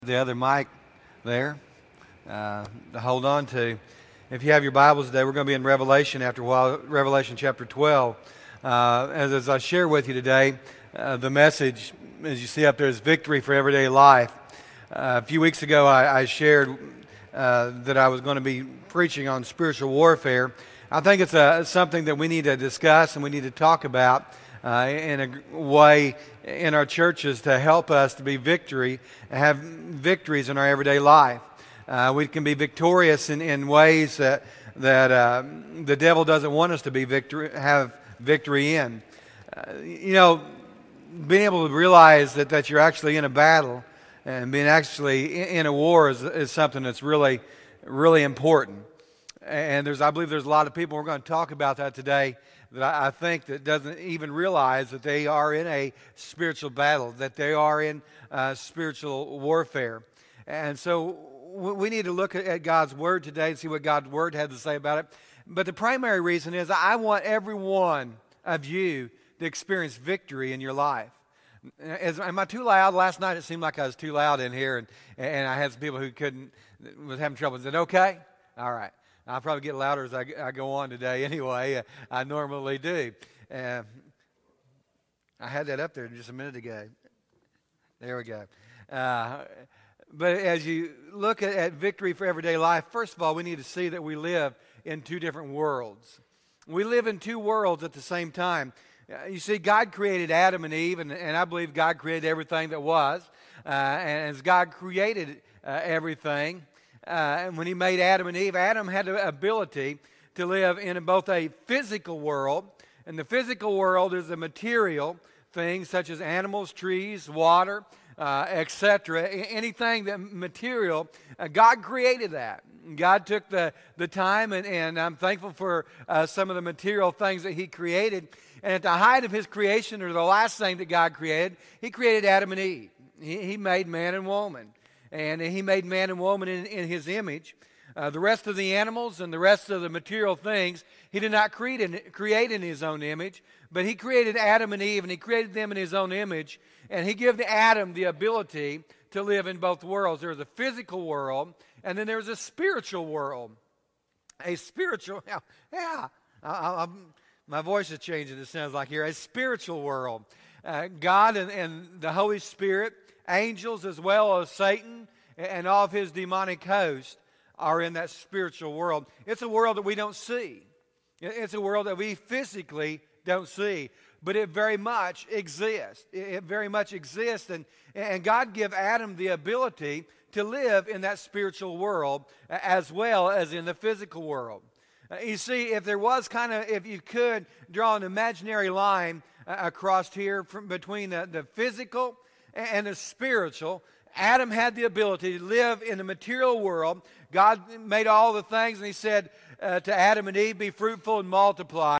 The other mic there to hold on to. If you have your Bibles today, we're going to be in Revelation after a while, Revelation chapter 12. As I share with you today, the message, as you see up there, is victory for everyday life. A few weeks ago, I shared that I was going to be preaching on spiritual warfare. I think it's something that we need to discuss and we need to talk about in a way in our churches to help us to be have victories in our everyday life. We can be victorious in ways that the devil doesn't want us to be have victory in. Being able to realize that you're actually in a battle and being actually in a war is something that's really, really important. And I believe there's a lot of people, we're going to talk about that today, that I think that doesn't even realize that they are in a spiritual battle, that they are in spiritual warfare. And so we need to look at God's Word today and see what God's Word had to say about it. But the primary reason is I want every one of you to experience victory in your life. Am I too loud? Last night it seemed like I was too loud in here, and I had some people who was having trouble. Is it okay? All right. I'll probably get louder as I go on today anyway. I normally do. I had that up there just a minute ago. There we go. But as you look at victory for everyday life, first of all, we need to see that we live in two different worlds. We live in two worlds at the same time. You see, God created Adam and Eve, and I believe God created everything that was. And as God created everything, and when he made Adam and Eve, Adam had the ability to live in both a physical world, and the physical world is the material things such as animals, trees, water, etc. Anything that material, God created that. God took the time, and I'm thankful for some of the material things that he created. And at the height of his creation, or the last thing that God created, he created Adam and Eve. He made man and woman. And he made man and woman in his image. The rest of the animals and the rest of the material things, he did not create in his own image, but he created Adam and Eve, and he created them in his own image, and he gave Adam the ability to live in both worlds. There's a physical world, and then there's a spiritual world. A spiritual, my voice is changing, it sounds like here. A spiritual world. God and the Holy Spirit, angels as well as Satan and all of his demonic host are in that spiritual world. It's a world that we don't see. It's a world that we physically don't see, but it very much exists. It very much exists, and God gave Adam the ability to live in that spiritual world as well as in the physical world. You see, if you could draw an imaginary line across here between the physical and the spiritual, Adam had the ability to live in the material world. God made all the things, and he said to Adam and Eve, be fruitful and multiply.